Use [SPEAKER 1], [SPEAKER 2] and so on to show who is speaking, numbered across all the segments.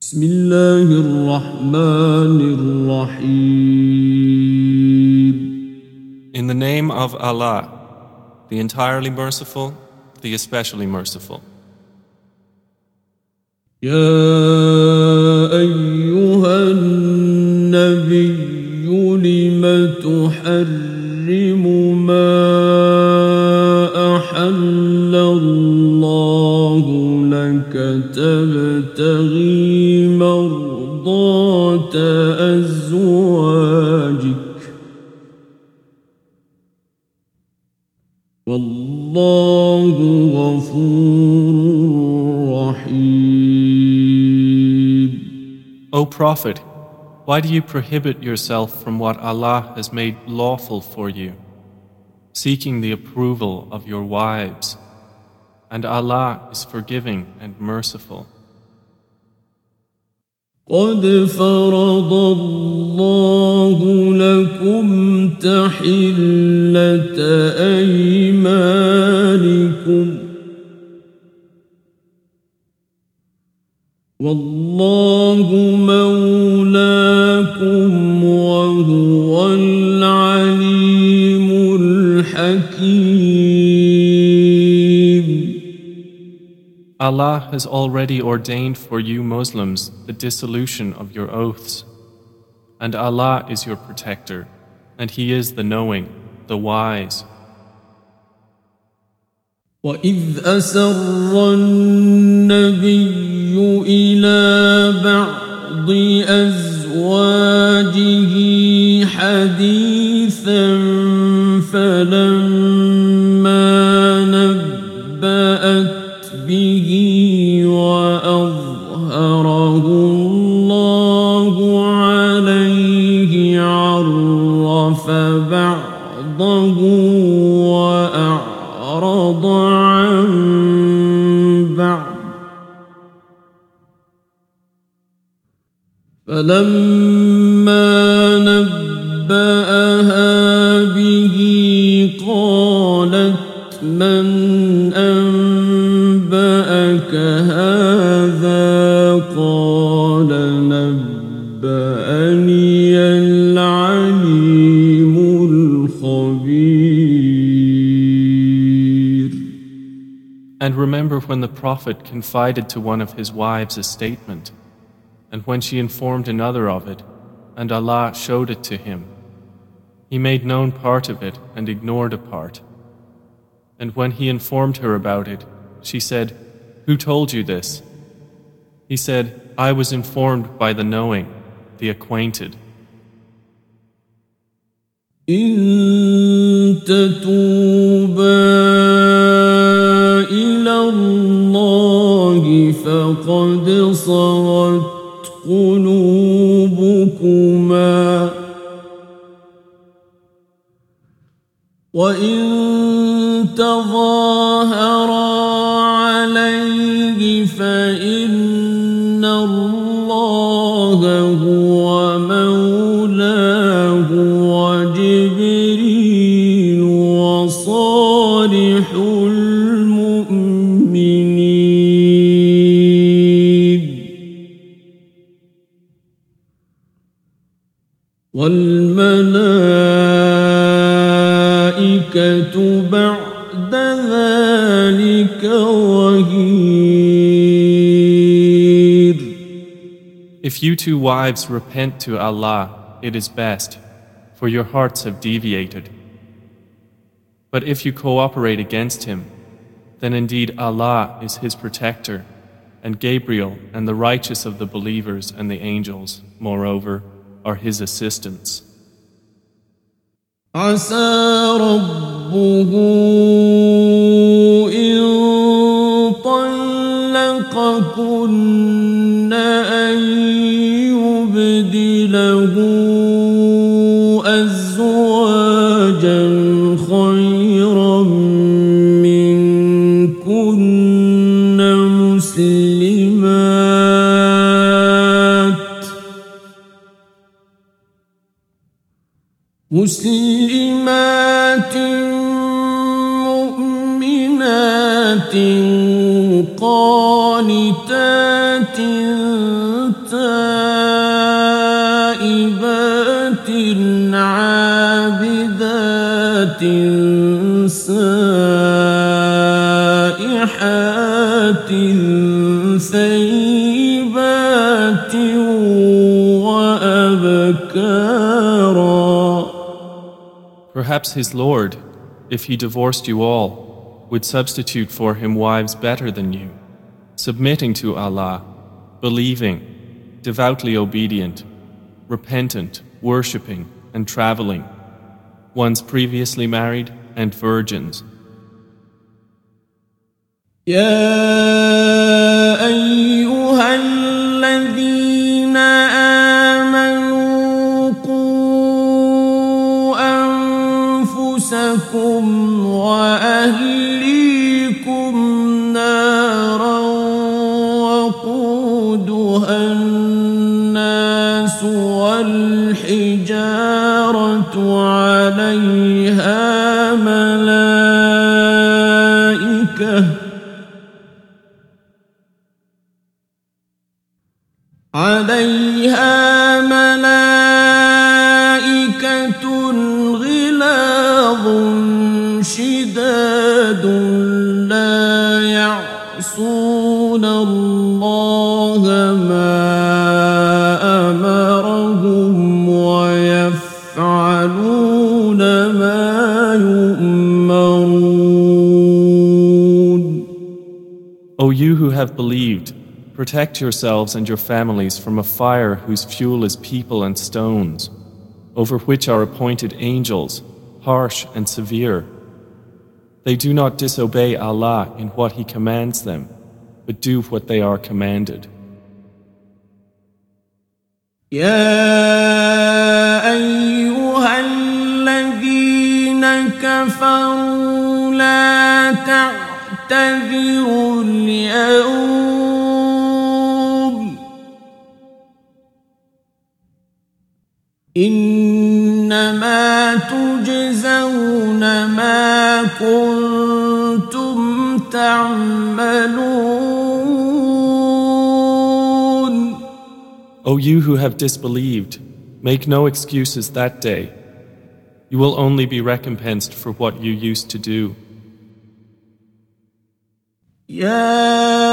[SPEAKER 1] بسم الله الرحمن الرحيم.
[SPEAKER 2] In the name of Allah, the entirely merciful, the especially merciful.
[SPEAKER 1] يا أيها النبي لم تحرم ما أحل الله لك تبتغي مرضات أزواجك والله غفور رحيم.
[SPEAKER 2] O Prophet, why do you prohibit yourself from what Allah has made lawful for you, seeking the approval of your wives? And Allah is forgiving and merciful.
[SPEAKER 1] قد فرض الله لكم تحلة أيمانكم والله مولاكم وهو العليم الحكيم.
[SPEAKER 2] Allah has already ordained for you Muslims the dissolution of your oaths, and Allah is your protector, and He is the knowing, the wise.
[SPEAKER 1] وَإِذْ أَسَرَّ النَّبِيُّ إِلَى بَعْضِ أَزْوَاجِهِ حَدِيثًا فَلَمَّا نَبَّأَتْ بِهِ وَأَظْهَرَهُ اللَّهُ عَلَيْهِ عَرَّفَ بَعْضَهُ وَأَعْرَضَ عَن بَعْضٍ فَلَمَّا نَبَّأَهَا بِهِ قَالَتْ مَنْ أَنبَأَكَ هَذَا قَالَ نَبَّأَنِيَ الْعَلِيمُ الْخَبِيرُ.
[SPEAKER 2] And remember when the Prophet confided to one of his wives a statement, and when she informed another of it, and Allah showed it to him. He made known part of it and ignored a part. And when he informed her about it, she said, "Who told you this?" He said, "I was informed by the knowing, the acquainted."
[SPEAKER 1] إن تتوبا إلى الله فقد صغت قلوبكما وإن تظاهرا عليه فإن الله هو مولاه وجبريل وصالح المؤمنين والملائكة بعد ذلك ظهير.
[SPEAKER 2] If you two wives repent to Allah, it is best, for your hearts have deviated. But if you cooperate against Him, then indeed Allah is His protector, and Gabriel and the righteous of the believers and the angels, moreover, are His assistants.
[SPEAKER 1] عسى ربه إن طلقكن أن يبدله أزواجا خيرا منكن مسلمات مؤمنات قانتات وأبكارا.
[SPEAKER 2] Perhaps his Lord, if he divorced you all, would substitute for him wives better than you, submitting to Allah, believing, devoutly obedient, repentant, worshipping, and traveling, ones previously married and virgins.
[SPEAKER 1] يا أيها الذين آمنوا قوا أنفسكم وأهليكم نارا وقودها الناس والحجارة عليها ملائكة غلاظ شداد لا يعصون الله ما أمرهم ويفعلون ما يؤمرون.
[SPEAKER 2] O you who have believed, protect yourselves and your families from a fire whose fuel is people and stones, over which are appointed angels, harsh and severe. They do not disobey Allah in what He commands them, but do what they are commanded.
[SPEAKER 1] يا أيها الذين كفروا لا تعتذروا اليوم إنما تجزون ما كنتم تعملون.
[SPEAKER 2] O you who have disbelieved, make no excuses that day. You will only be recompensed for what you used to do.
[SPEAKER 1] يا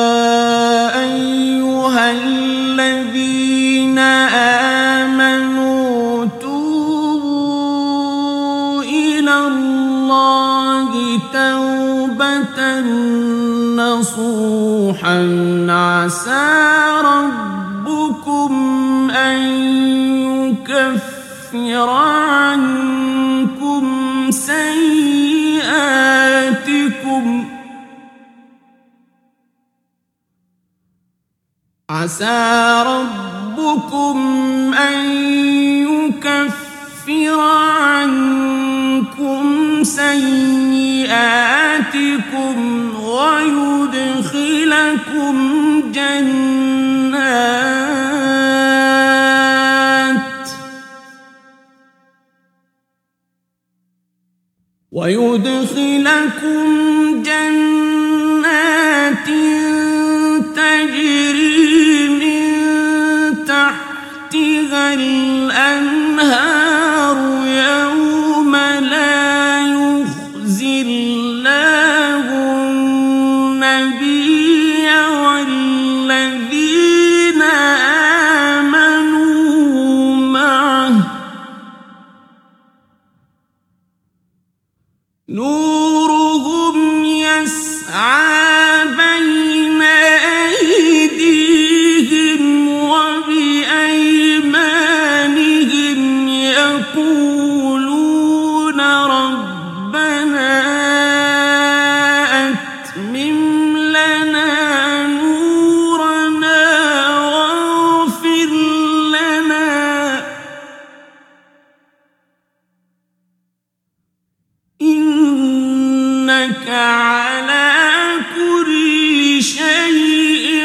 [SPEAKER 1] أيها الذين آمنوا توبوا إلى الله توبة نصوحا عسى ربكم أن يكفر عنكم سيئاتكم عسى ربكم أن يكفر عنكم سيئاتكم ويدخلكم جنات تجري من تحتها الأنهار يوم لا يخزي الله النبي والذين آمنوا معه نورهم يسعى بين أيديهم وبأيمانهم يقولون ربنا أتمم لنا نورنا واغفر لنا إنك على كل شيء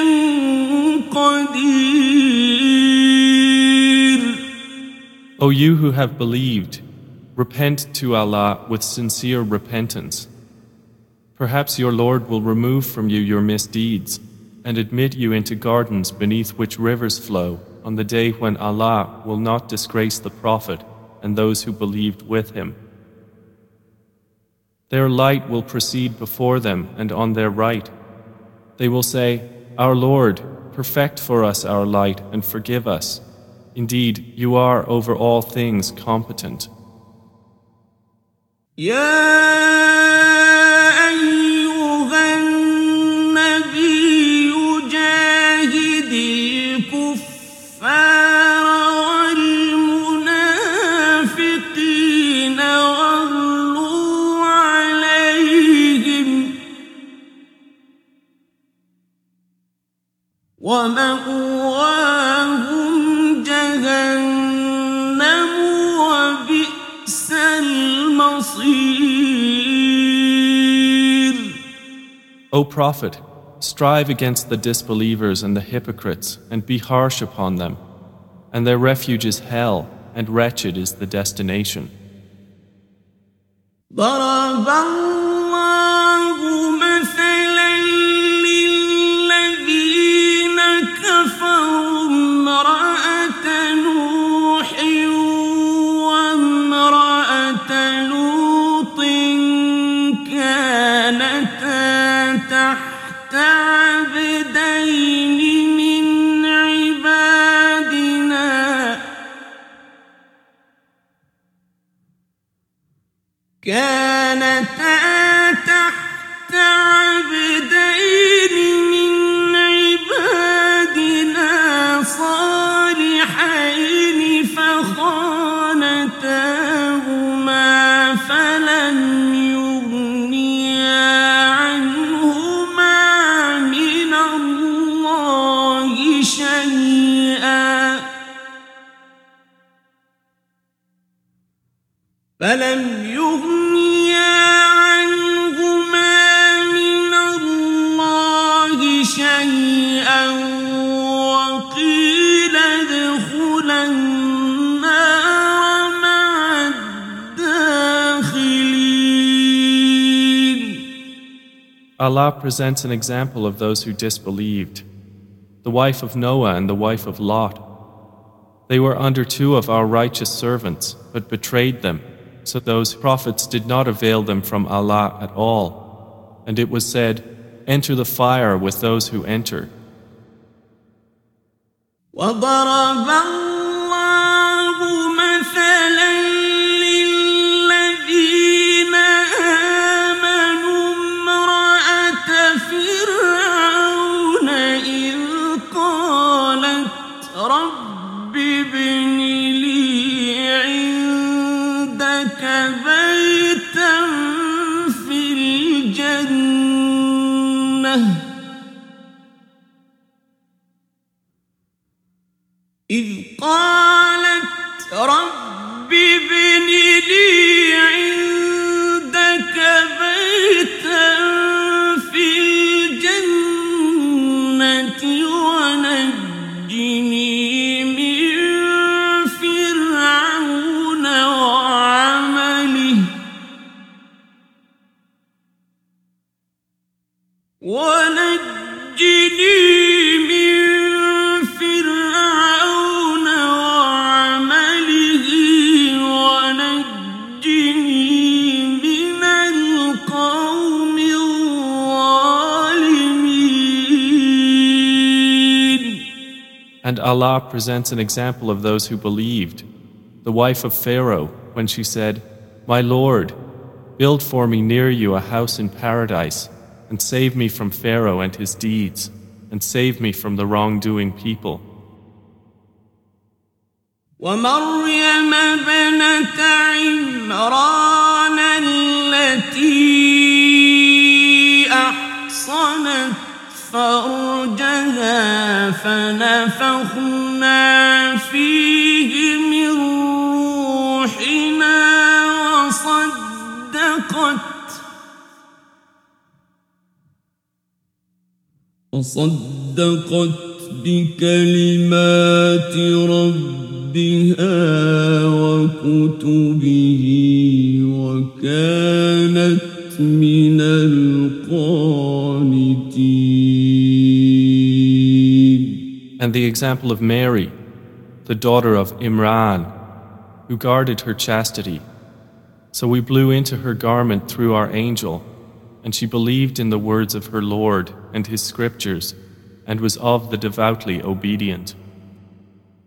[SPEAKER 1] قدير.
[SPEAKER 2] O you who have believed, repent to Allah with sincere repentance. Perhaps your Lord will remove from you your misdeeds and admit you into gardens beneath which rivers flow on the day when Allah will not disgrace the Prophet and those who believed with him. Their light will proceed before them and on their right. They will say, Our Lord, perfect for us our light and forgive us. Indeed, you are over all things competent.
[SPEAKER 1] ومأواهم جهنم وبئس المصير.
[SPEAKER 2] O Prophet, strive against the disbelievers and the hypocrites and be harsh upon them, and their refuge is hell, and wretched is the destination.
[SPEAKER 1] ضرب الله مثلا للذين كفروا امرأة نوح وامرأة لوط كانتا تحت عبدين من عبادنا صالحين فخانتاهما فلم يغنيا عنهما من الله شيئا وقيل ادخلا النار مع الداخلين.
[SPEAKER 2] Allah presents an example of those who disbelieved. The wife of Noah and the wife of Lot. They were under two of our righteous servants, but betrayed them. So those prophets did not avail them from Allah at all. And it was said, enter the fire with those who enter.
[SPEAKER 1] وضرب الله مثلا للذين آمنوا امرأة فرعون إذ قالت رب ابن لي عندك بيتا في الجنة ونجني من فرعون وعمله من القوم الظالمين.
[SPEAKER 2] And Allah presents an example of those who believed. The wife of Pharaoh, when she said, My Lord, build for me near you a house in paradise, and save me from Pharaoh and his deeds, and save me from the wrongdoing people.
[SPEAKER 1] ومريم ابنة عمران التي أحصنت فرجها فنفخنا فيه من روحنا وصدقت بكلمات ربها وكتبه وكانت من القانتين.
[SPEAKER 2] And the example of Mary, the daughter of Imran, who guarded her chastity. So we blew into her garment through our angel, and she believed in the words of her Lord and his scriptures, and was of the devoutly obedient.